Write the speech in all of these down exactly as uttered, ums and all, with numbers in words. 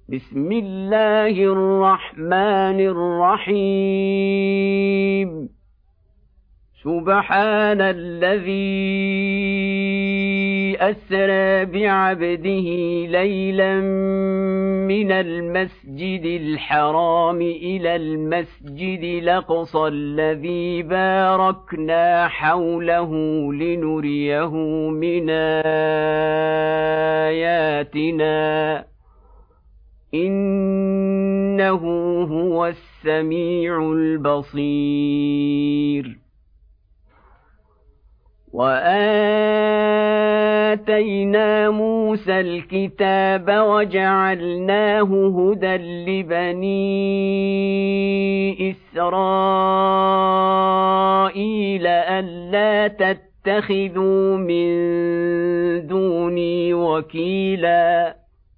بسم الله الرحمن الرحيم سبحان الذي أسرى بعبده ليلا من المسجد الحرام إلى المسجد الأقصى الذي باركنا حوله لنريه من آياتنا إنه هو السميع البصير وآتينا موسى الكتاب وجعلناه هدى لبني إسرائيل ألا تتخذوا من دوني وكيلا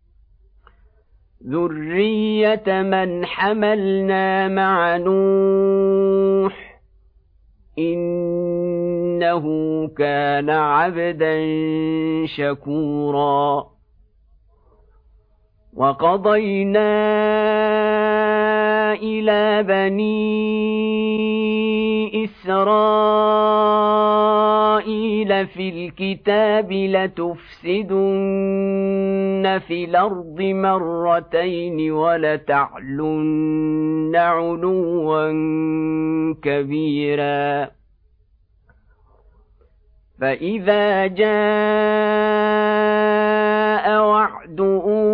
ذرية من حملنا مع نوح إنه كان عبدا شكورا وقضينا إلى بني إسرائيل في الكتاب لتفسدن في الأرض مرتين ولتعلن علوا كبيرا فإذا جاء وعد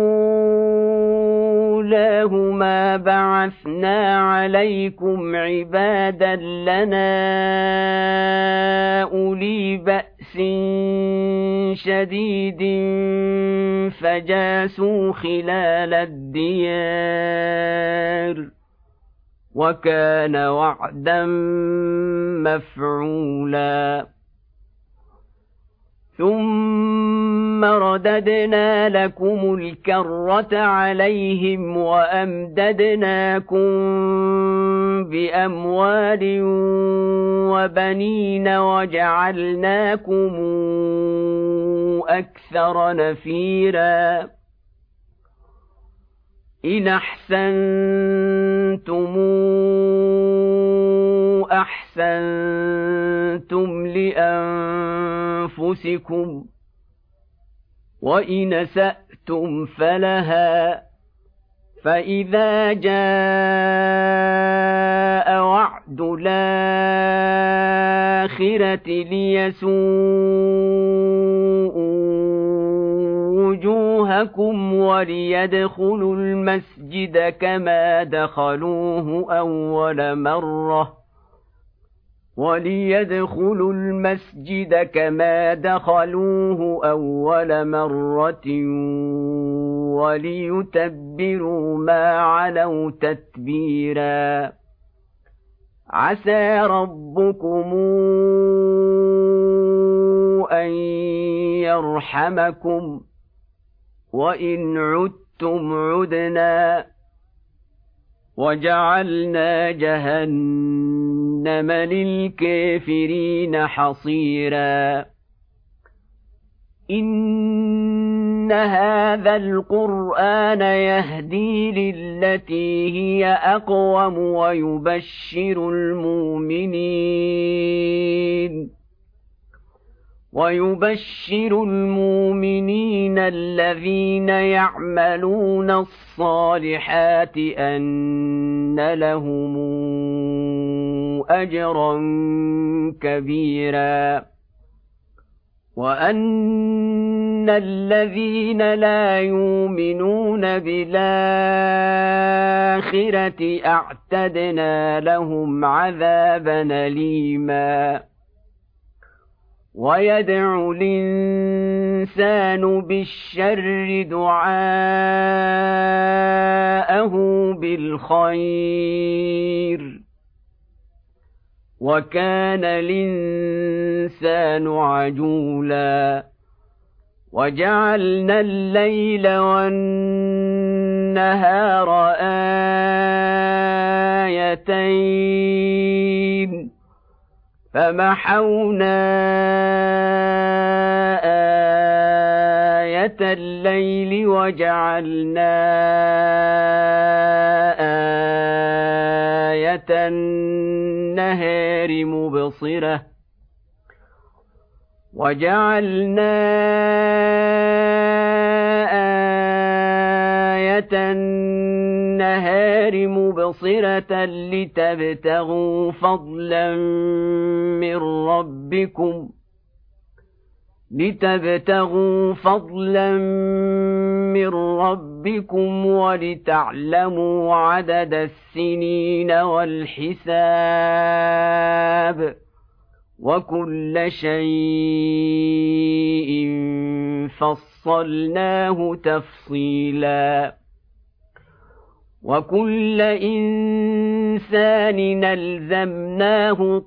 أولاهما بعثنا عليكم عبادا لنا أولي بأس شديد فجاسوا خلال الديار وكان وعدا مفعولا ثم رددنا لكم الكرة عليهم وأمددناكم بأموال وبنين وجعلناكم أكثر نفيرا إن أحسنتم أحسنتم لأنفسكم وإن أسأتم فلها فإذا جاء وعد الآخرة ليسوءوا وجوهكم وليدخلوا المسجد كما دخلوه أول مرة وليدخلوا المسجد كما دخلوه أول مرة وليتبروا ما علوا تتبيرا عسى ربكم أن يرحمكم وإن عدتم عدنا وجعلنا جهنم للكافرين حصيرا إن هذا القرآن يهدي للتي هي أقوم ويبشر المؤمنين ويبشر المؤمنين الذين يعملون الصالحات أن لهم أجرا كبيرا وأن الذين لا يؤمنون بالآخرة أعتدنا لهم عذابا أليما ويدعو الإنسان بالشر دعاءه بالخير وكان الإنسان عجولا وجعلنا الليل والنهار آيتين فمحونا آية الليل وجعلنا آية النهار مبصرة وجعلنا آية النهار مبصرة لتبتغوا فضلا من ربكم لتبتغوا فضلا من ربكم ولتعلموا عدد السنين والحساب وكل شيء فصلناه تفصيلا وكل إنسان ألزمناه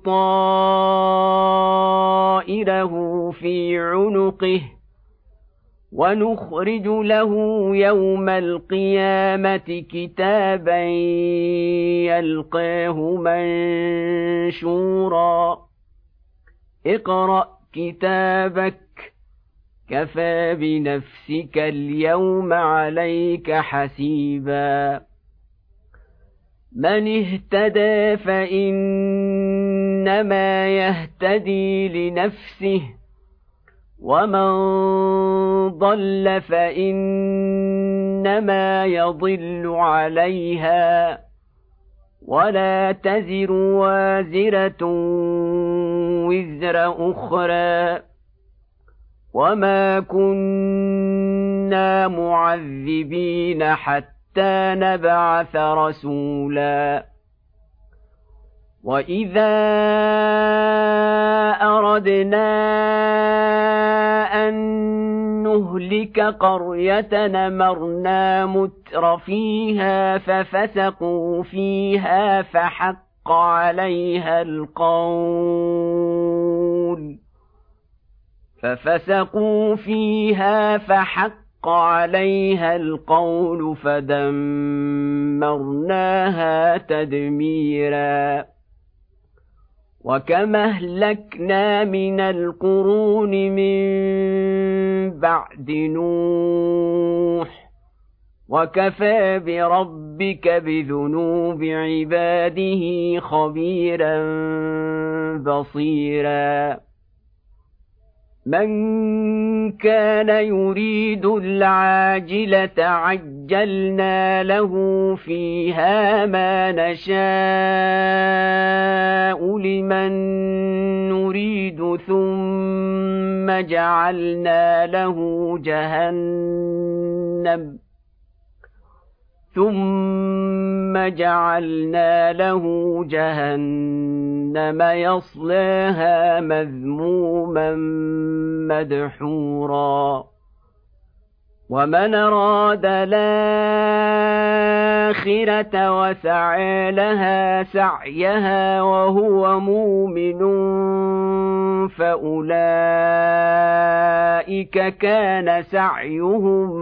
طائره في عنقه ونخرج له يوم القيامة كتابا يلقاه منشورا اقرأ كتابك كفى بنفسك اليوم عليك حسيبا من اهتدى فإنما يهتدي لنفسه ومن ضل فإنما يضل عليها ولا تزر وازرة وزر أخرى وما كنا معذبين حتى نبعث رسولا وإذا أردنا أن نهلك قرية أمرنا متر فيها ففسقوا فيها فحق عليها القول ففسقوا فيها فحق عليها القول فدمرناها تدميرا وكم أهلكنا من القرون من بعد نوح وكفى بربك بذنوب عباده خبيرا بصيرا من كان يريد العاجلة عجلنا له فيها ما نشاء لمن نريد ثم جعلنا له جهنم ثم جعلنا له جهنم يصلاها مذموما مدحورا ومن أراد الآخرة وسعى لها سعيها وهو مؤمن فأولئك كان سعيهم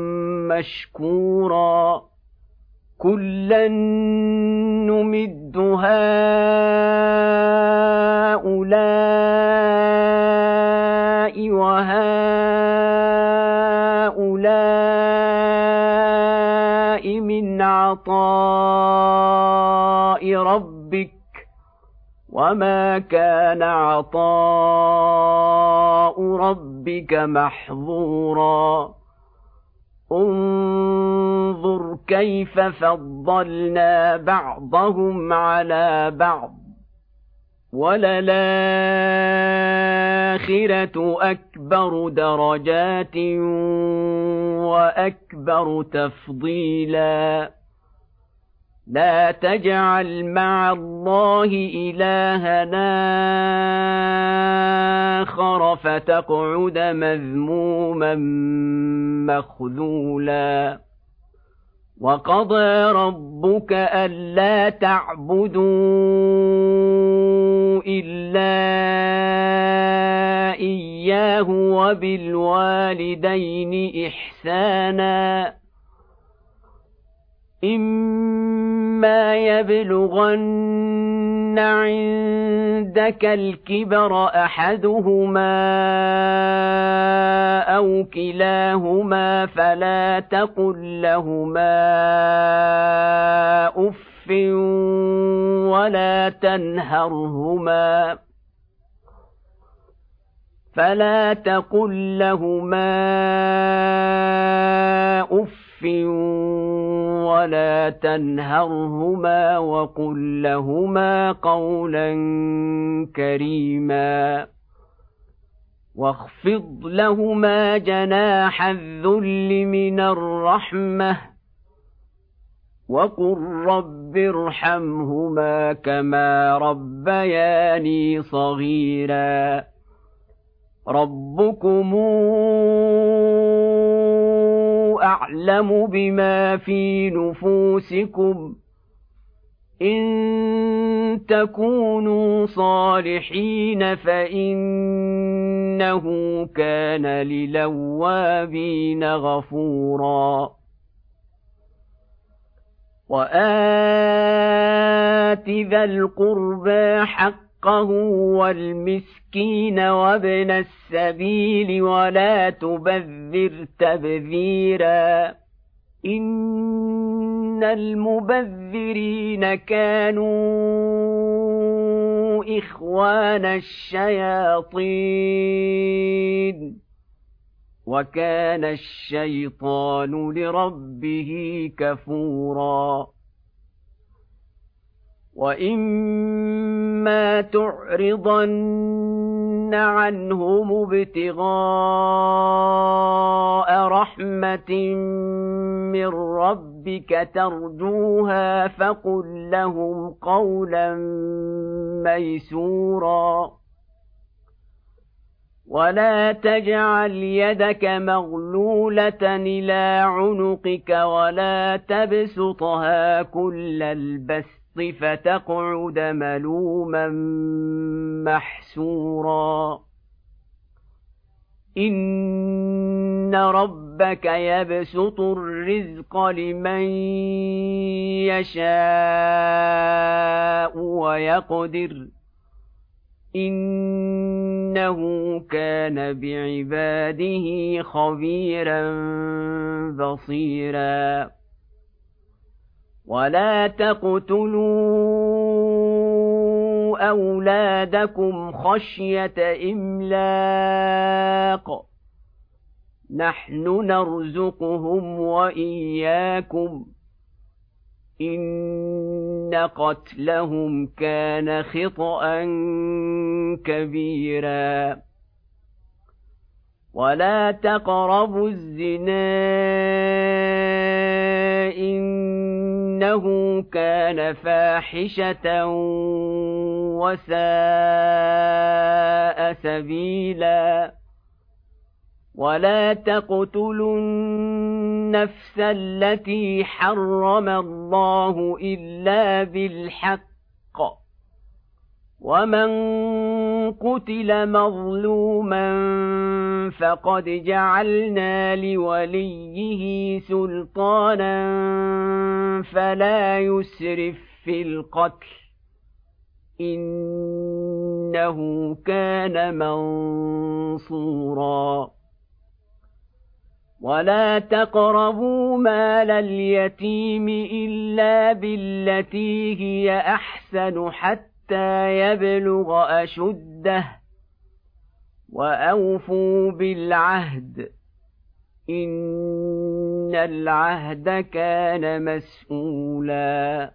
مشكورا كلا نمد هؤلاء وهؤلاء من عطاء ربك وما كان عطاء ربك محظورا انظر كيف فضلنا بعضهم على بعض وللآخرة أكبر درجات وأكبر تفضيلا لا تجعل مع الله إلهنا آخر فتقعد مذموما مخذولا وقضى ربك ألا تعبدوا إلا إياه وبالوالدين إحسانا إما إما يبلغن عندك الكبر أحدهما أو كلاهما فلا تقل لهما أف ولا تنهرهما فلا تقل لهما أف ولا تنهرهما وقل لهما قولا كريما واخفض لهما جناح الذل من الرحمة وقل رب ارحمهما كما ربياني صغيرا ربكم أعلم بما في نفوسكم إن تكونوا صالحين فإنه كان للأوابين غفورا وآت ذا القربى حقه والمسكين وابن السبيل ولا تبذر تبذيرا إن المبذرين كانوا إخوان الشياطين وكان الشيطان لربه كفورا وإما تعرضن عنهم ابتغاء رحمة من ربك ترجوها فقل لهم قولا ميسورا ولا تجعل يدك مغلولة إلى عنقك ولا تبسطها كل البسط فتقعد ملوما محسورا إن ربك يبسط الرزق لمن يشاء ويقدر إنه كان بعباده خبيرا بصيرا ولا تقتلوا أولادكم خشية إملاق نحن نرزقهم وإياكم إن قتلهم كان خطأ كبيرا ولا تقربوا الزنا إنه كان فاحشة وساء سبيلا ولا تقتلوا النفس التي حرم الله إلا بالحق ومن قتل مظلوما فقد جعلنا لوليه سلطانا فلا يسرف في القتل إنه كان منصورا ولا تقربوا مال اليتيم إلا بالتي هي أحسن حتى يبلغ أشده وأوفوا بالعهد إن العهد كان مسؤولا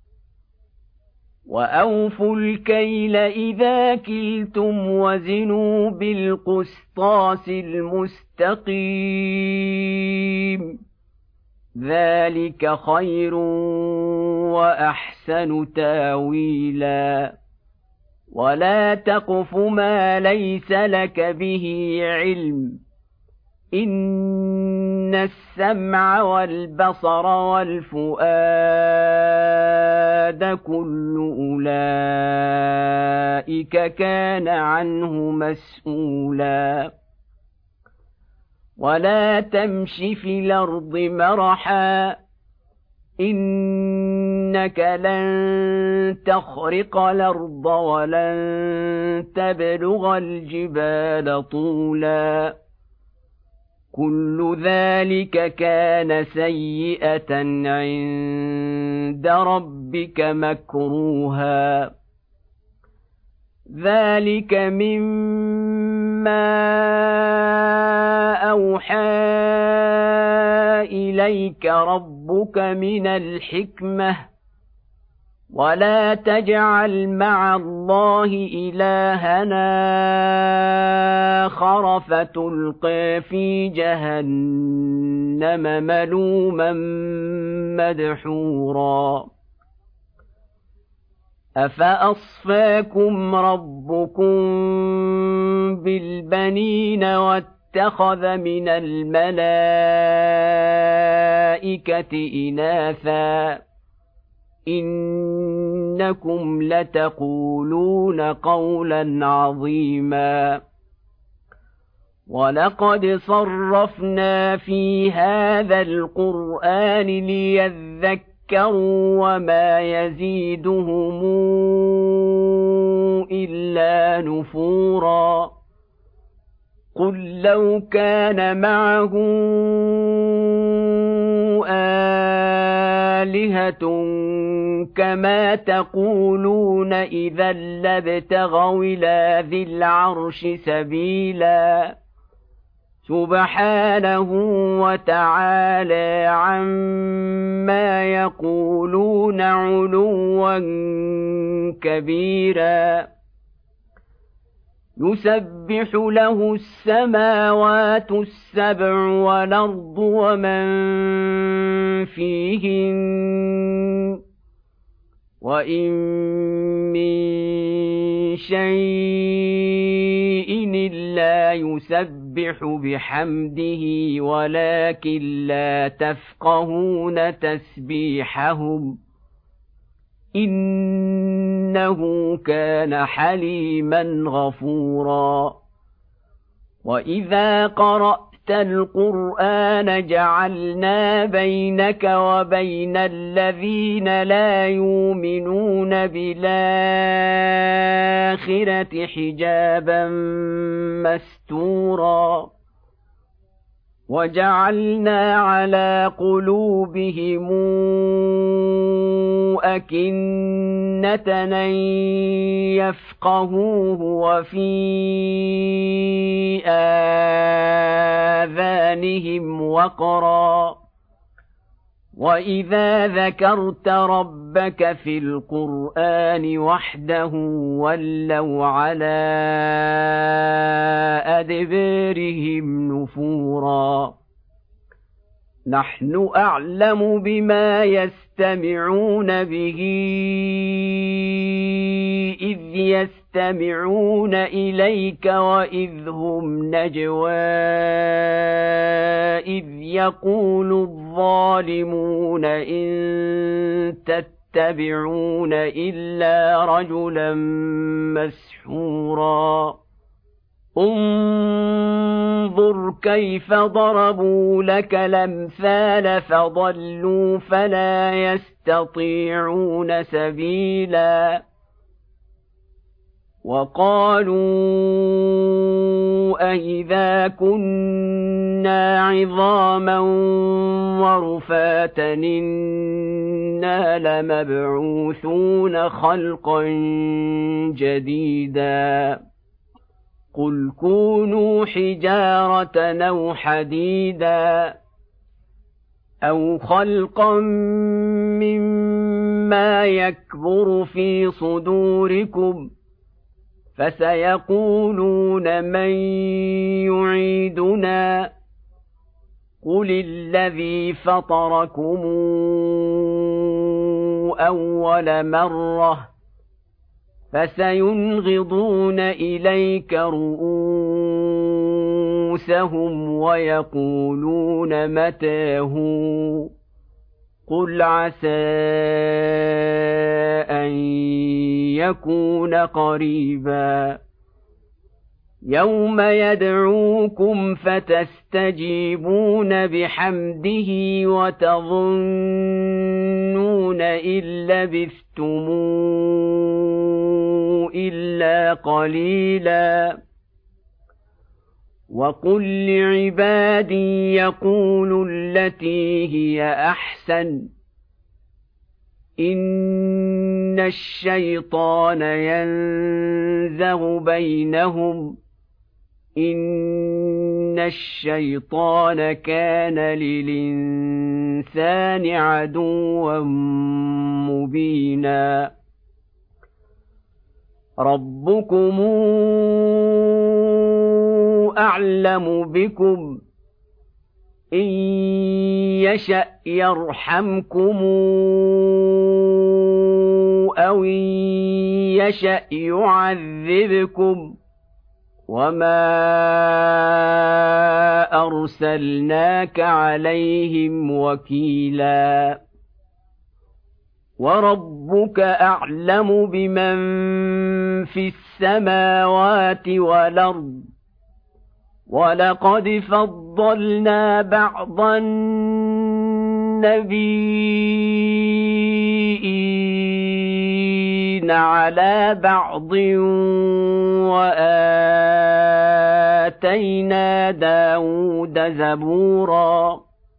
وأوفوا الكيل إذا كلتم وزنوا بالقسطاس المستقيم ذلك خير وأحسن تاويلا ولا تقف ما ليس لك به علم إن السمع والبصر والفؤاد كل أولئك كان عنه مسؤولا ولا تمش في الأرض مرحا إن إنك لن تخرق الأرض ولن تبلغ الجبال طولا كل ذلك كان سيئة عند ربك مكروها ذلك مما أوحى إليك ربك من الحكمة ولا تجعل مع الله إلهنا آخر فتلقى في جهنم ملوما مدحورا أفأصفاكم ربكم بالبنين واتخذ من الملائكة إناثا إنكم لتقولون قولا عظيما ولقد صرفنا في هذا القرآن ليذكروا وما يزيدهم إلا نفورا قل لو كان معه آلهة كما تقولون إذا لابتغوا إلى ذي العرش سبيلا سبحانه وتعالى عما يقولون علوا كبيرا يسبح له السماوات السبع والأرض ومن فيهن وإن من شيء إلا يسبح بحمده ولكن لا تفقهون تسبيحهم إنه كان حليما غفورا وإذا قرأت القرآن جعلنا بينك وبين الذين لا يؤمنون بالآخرة حجابا مستورا وجعلنا على قلوبهم أكنة أن يفقهوه وفي آذانهم وقرا وإذا ذكرت ربك في القرآن وحده ولوا على أدبارهم نفورا نحن أعلم بما يستمعون به إذ يستمعون إليك وإذ هم نجوى إذ يقول الظالمون إن تتبعون إلا رجلا مسحورا انظر كيف ضربوا لك الأمثال فضلوا فلا يستطيعون سبيلا وقالوا أإذا كنا عظاما ورفاتا إنا لمبعوثون خلقا جديدا قل كونوا حجارة أو حديدا أو خلقا مما يكبر في صدوركم فسيقولون من يعيدنا قل الذي فطركم أول مرة فسينغضون إليك رؤوسهم ويقولون متى هو قل عسى أن يكون قريبا يوم يدعوكم فتستجيبون بحمده وتظنون إن لبثتم إلا قليلا وقل لعبادي يقولوا التي هي أحسن إن الشيطان ينزغ بينهم إن الشيطان كان للإنسان عدوا مبينا ربكم أعلم بكم إن يشأ يرحمكم أو إن يشأ يعذبكم وما أرسلناك عليهم وكيلا وربك أعلم بمن في السماوات والأرض ولقد فضلنا بعض النبيين على بعض وآتينا داود زبورا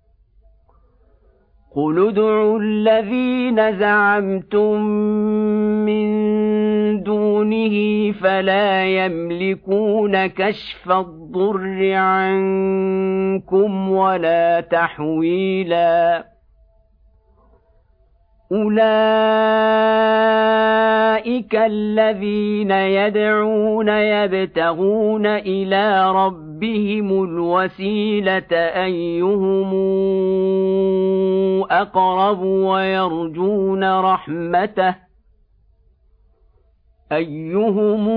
قل ادعوا الذين زعمتم من دونه فلا يملكون كشف الضر عنكم ولا تحويلا أولئك الذين يدعون يبتغون إلى ربهم الوسيلة أيهم أقرب ويرجون رحمته أيهم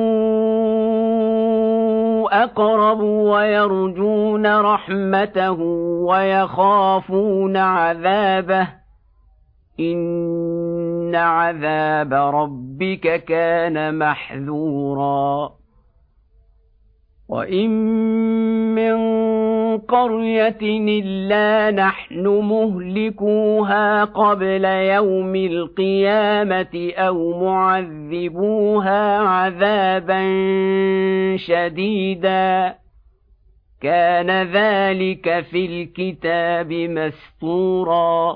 أقرب ويرجون رحمته ويخافون عذابه إن عذاب ربك كان محذورا وإن من قرية إلا نحن مهلكوها قبل يوم القيامة أو معذبوها عذابا شديدا كان ذلك في الكتاب مسطورا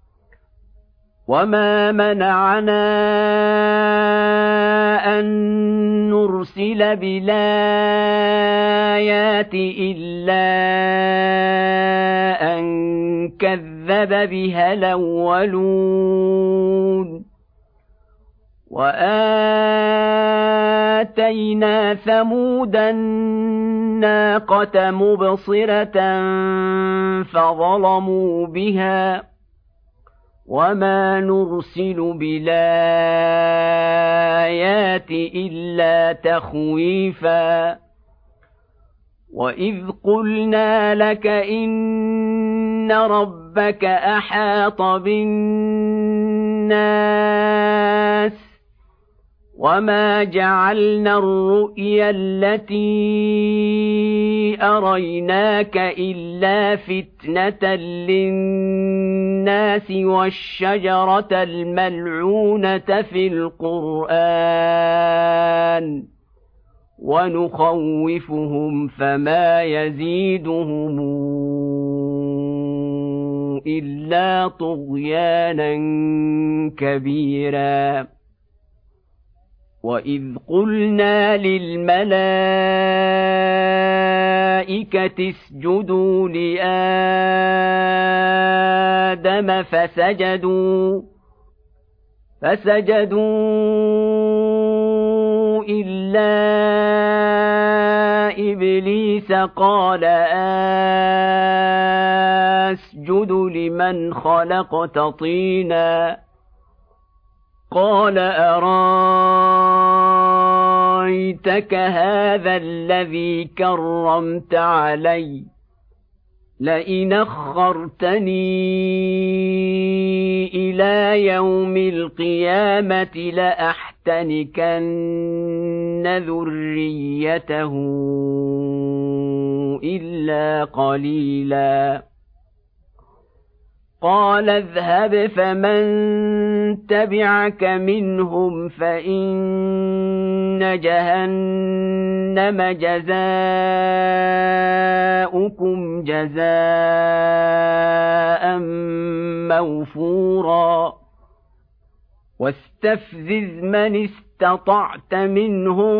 وما منعنا أن نرسل بالآيات إلا أن كذب بها الأولون وآتينا ثمود الناقة مبصرة فظلموا بها وما نرسل بالآيات إلا تخويفا وإذ قلنا لك إن ربك أحاط بالناس وما جعلنا الرؤيا التي أريناك إلا فتنة للناس والشجرة الملعونة في القرآن ونخوفهم فما يزيدهم إلا طغيانا كبيرا وإذ قلنا للملائكة اسجدوا لآدم فسجدوا فسجدوا إلا إبليس قال أسجد لمن خلقت طينا قال أرايتك هذا الذي كرمت علي لئن أخرتني إلى يوم القيامة لأحتنكن ذريته إلا قليلا قال اذهب فمن تبعك منهم فإن جهنم جزاؤكم جزاء موفورا واستفزز من استطعت منهم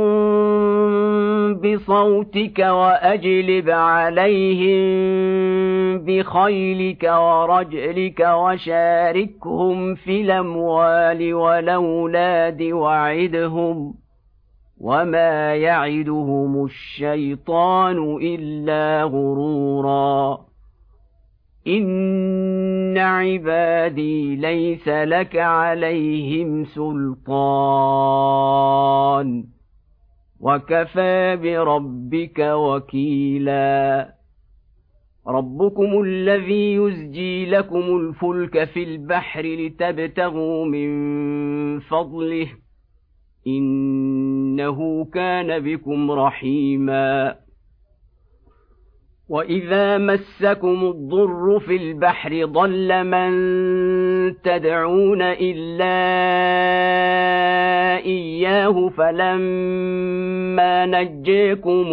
بصوتك وأجلب عليهم بخيلك ورجلك وشاركهم في الأموال والأولاد وعدهم وما يعدهم الشيطان إلا غرورا إن عبادي ليس لك عليهم سلطان وكفى بربك وكيلا ربكم الذي يزجي لكم الفلك في البحر لتبتغوا من فضله إنه كان بكم رحيما وإذا مسكم الضر في البحر ضل من تدعون إلا إياه فلما نجيكم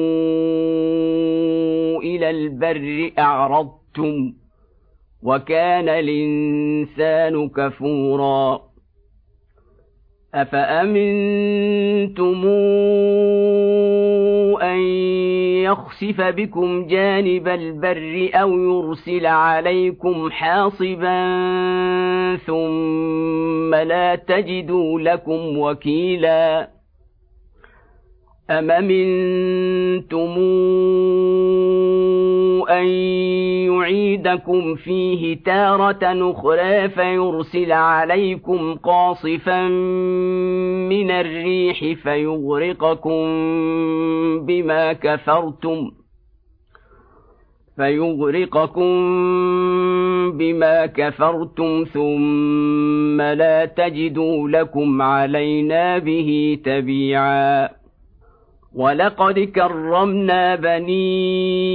إلى البر أعرضتم وكان الإنسان كفورا أفأمنتم أن يخسف بكم جانب البر أو يرسل عليكم حاصبا ثم لا تجدوا لكم وكيلا أم أمنتم أن يعيدكم فيه تارة أخرى فيرسل عليكم قاصفا من الريح فيغرقكم بما كفرتم فيغرقكم بما كفرتم ثم لا تجدوا لكم علينا به تبيعا ولقد كرمنا بني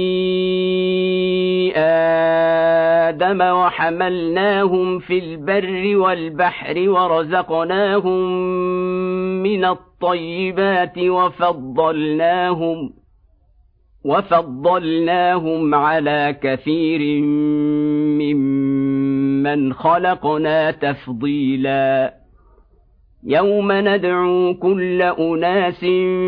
آدم وحملناهم في البر والبحر ورزقناهم من الطيبات وفضلناهم وفضلناهم على كثير ممن خلقنا تفضيلا يوم ندعو كل أناس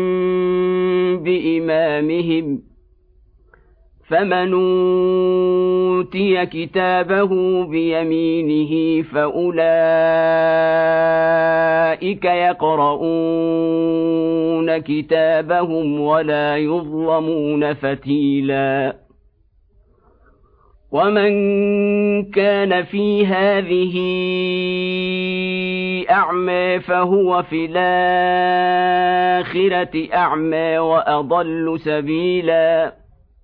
بإمامهم فمن أوتي كتابه بيمينه فأولئك يقرؤون كتابهم ولا يظلمون فتيلا ومن كان في هذه أعمى فهو في الآخرة أعمى وأضل سبيلا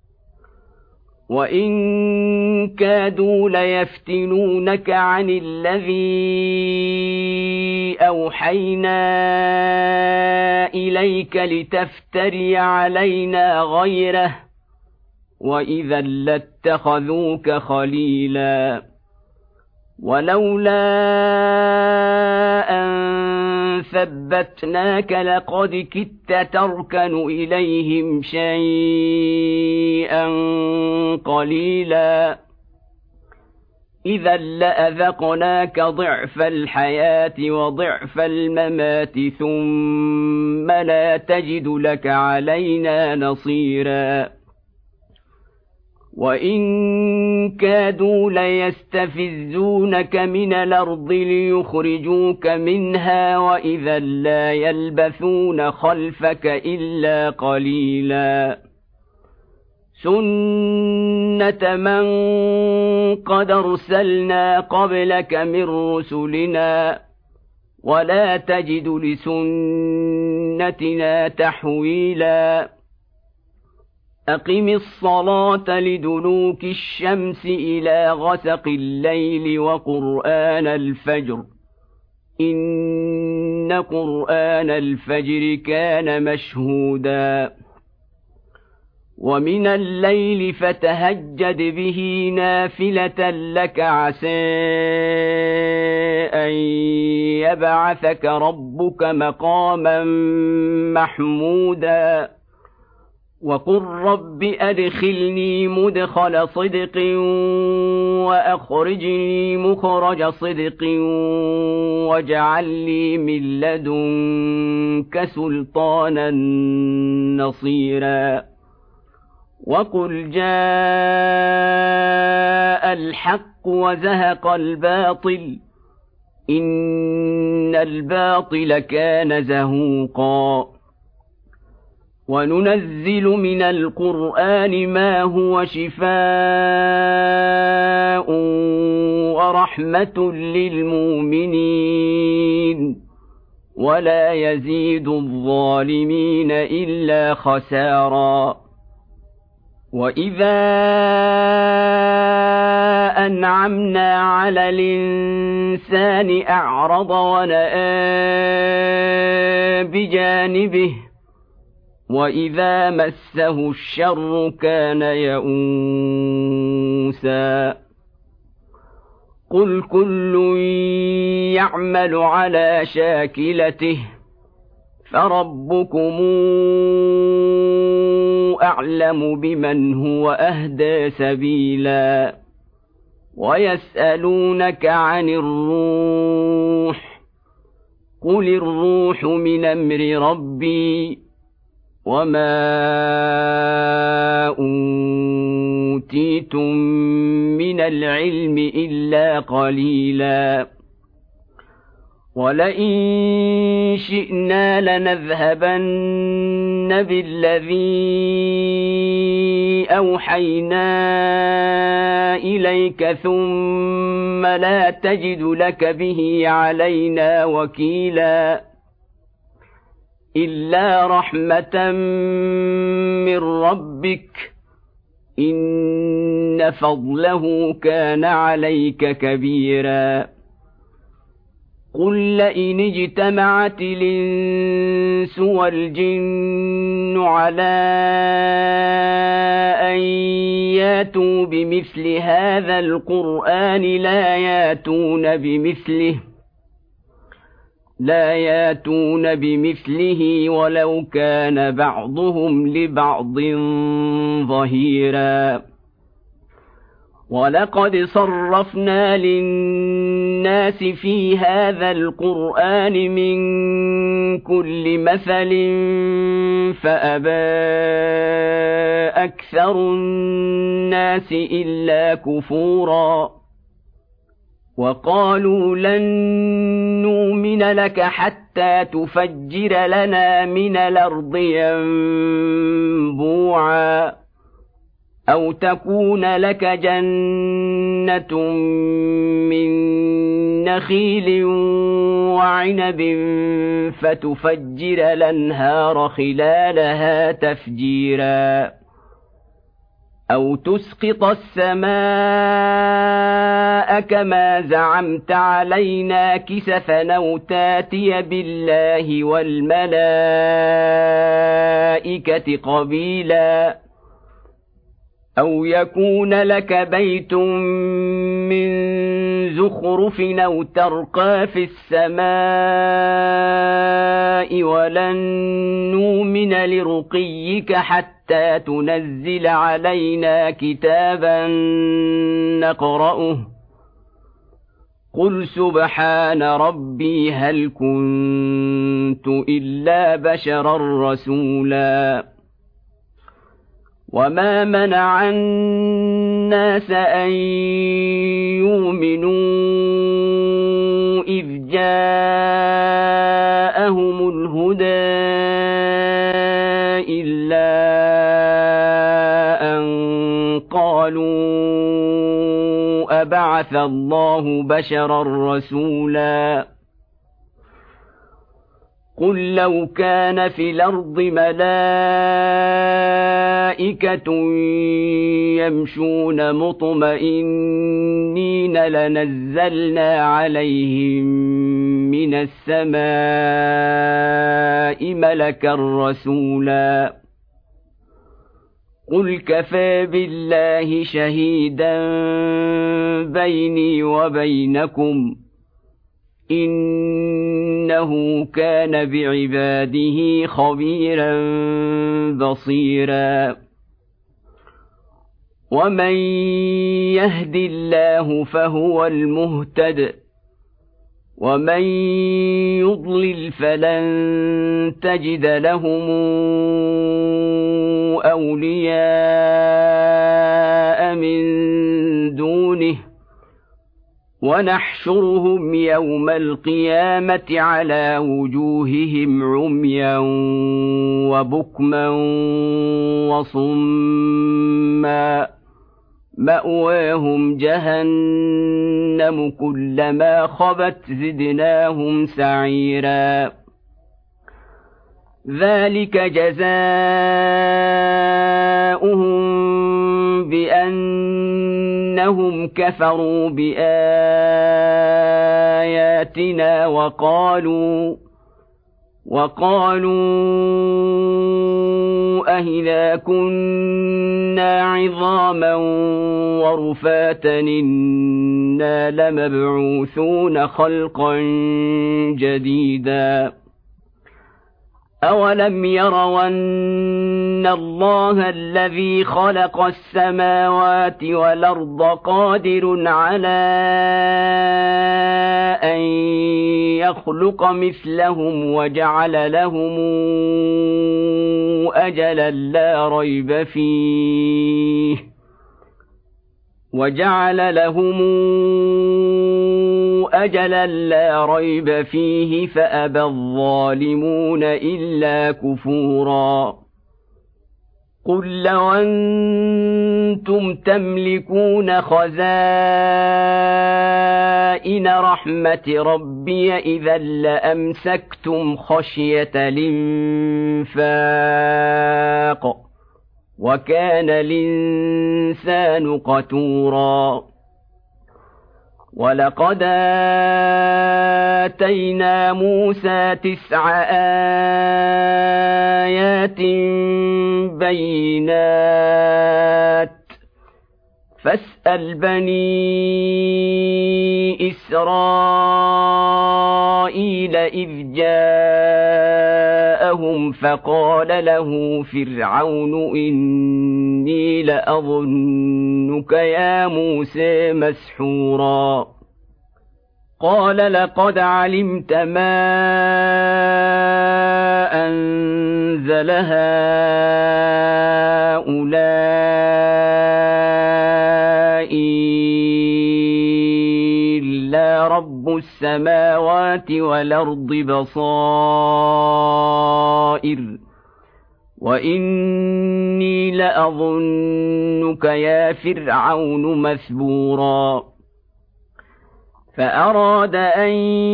وإن كادوا ليفتنونك عن الذي أوحينا إليك لتفتري علينا غيره وإذا لاتخذوك خليلا ولولا أن ثبتناك لقد كدت تركن إليهم شيئا قليلا إذا لأذقناك ضعف الحياة وضعف الممات ثم لا تجد لك علينا نصيرا وإن كادوا ليستفزونك من الأرض ليخرجوك منها وإذا لا يلبثون خلفك إلا قليلا سنة من قد أرسلنا قبلك من رسلنا ولا تجد لسنتنا تحويلا أقم الصلاة لدلوك الشمس إلى غسق الليل وقرآن الفجر إن قرآن الفجر كان مشهودا ومن الليل فتهجد به نافلة لك عسى أن يبعثك ربك مقاما محمودا وقل رب أدخلني مدخل صدق وأخرجني مخرج صدق واجعل لي من لدنك سلطانا نصيرا وقل جاء الحق وزهق الباطل إن الباطل كان زهوقا وننزل من القرآن ما هو شفاء ورحمة للمؤمنين ولا يزيد الظالمين إلا خسارا وإذا أنعمنا على الإنسان أعرض ونأى بجانبه وإذا مسه الشر كان يئوسا قل كل يعمل على شاكلته فربكم أعلم بمن هو أهدى سبيلا ويسألونك عن الروح قل الروح من أمر ربي وما أوتيتم من العلم إلا قليلا ولئن شئنا لنذهبن بالذي أوحينا إليك ثم لا تجد لك به علينا وكيلا إلا رحمة من ربك إن فضله كان عليك كبيرا قل لئن اجتمعت الإنس والجن على أن ياتوا بمثل هذا القرآن لا ياتون بمثله لا ياتون بمثله ولو كان بعضهم لبعض ظهيرا ولقد صرفنا للناس في هذا القرآن من كل مثل فأبى أكثر الناس إلا كفورا وقالوا لن نؤمن لك حتى تفجر لنا من الأرض ينبوعا أو تكون لك جنة من نخيل وعنب فتفجر الأنهار خلالها تفجيرا أو تسقط السماء كما زعمت علينا كسفا أو تاتي بالله والملائكة قبيلا أو يكون لك بيت من زخرف أو ترقى في السماء ولن نؤمن لرقيك حتى تنزل علينا كتابا نقرأه قل سبحان ربي هل كنت إلا بشرا رسولا وما منع الناس أن يؤمنوا إذ جاءهم الهدى إلا أن قالوا أبعث الله بشرا رسولا قل لو كان في الأرض ملائكة يمشون مطمئنين لنزلنا عليهم من السماء ملكا رسولا قل كفى بالله شهيدا بيني وبينكم إنه كان بعباده خبيرا بصيرا ومن يهد الله فهو المهتد ومن يضلل فلن تجد لهم أولياء من دونه ونحشرهم يوم القيامة على وجوههم عميا وبكما وصما مأواهم جهنم كلما خبت زدناهم سعيرا ذلك جزاؤهم بأنهم كفروا بآياتنا وقالوا وقالوا أإذا كنا عظاما ورفاتا إنا لمبعوثون خلقا جديدا أولم يروا أن الله الذي خلق السماوات والأرض قادر على أن يخلق مثلهم وجعل لهم أجلا لا ريب فيه وجعل لهم أجلا لا ريب فيه فأبى الظالمون إلا كفورا قل لو أنتم تملكون خزائن رحمة ربي إذا لأمسكتم خشية الإنفاق وكان الإنسان قتورا ولقد آتينا موسى تسع آيات بينات فاسأل بني إسرائيل إذ جاءهم فقال له فرعون إني لأظنك يا موسى مسحورا قال لقد علمت ما أنزل هؤلاء إلا رب السماوات والأرض بصائر وإني لأظنك يا فرعون مثبورا فأراد أن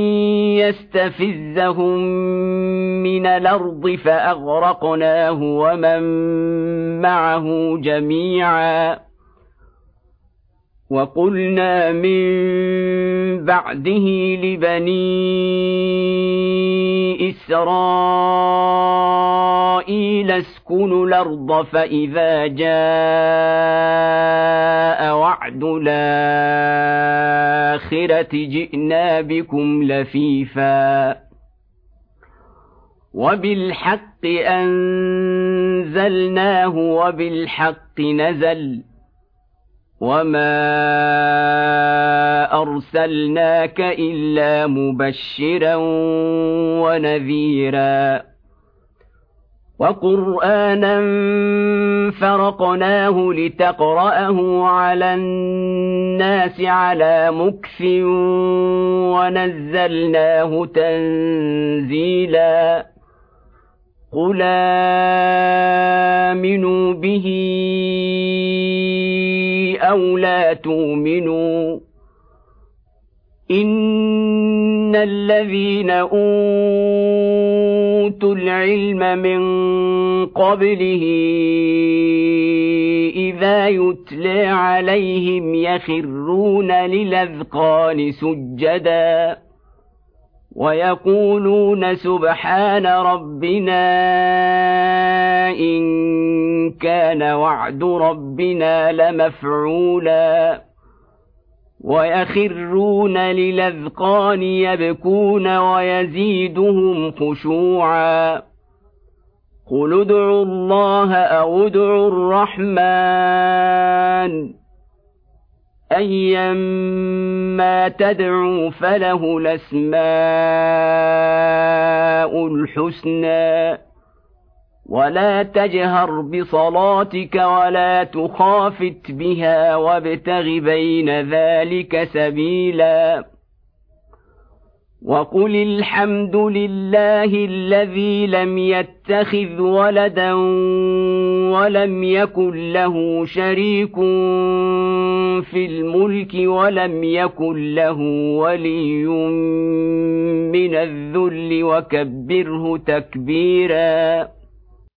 يستفزهم من الأرض فأغرقناه ومن معه جميعا وقلنا من بعده لبني إسرائيل اسكنوا الأرض فإذا جاء وعد الآخرة جئنا بكم لفيفا وبالحق أنزلناه وبالحق نزل وما أرسلناك إلا مبشرا ونذيرا وقرآنا فرقناه لتقرأه على الناس على مكث ونزلناه تنزيلا قل آمنوا به أو لا تؤمنوا إن الذين أوتوا العلم من قبله إذا يتلى عليهم يخرون للأذقان سجدا ويقولون سبحان ربنا إن كان وعد ربنا لمفعولا ويخرون للأذقان يبكون ويزيدهم خشوعا قل ادعوا الله أو ادعوا الرحمن أيما تدعوا فله الأسماء الحسنى ولا تجهر بصلاتك ولا تخافت بها وابتغ بين ذلك سبيلا وقل الحمد لله الذي لم يتخذ ولدا ولم يكن له شريك في الملك ولم يكن له ولي من الذل وكبره تكبيرا.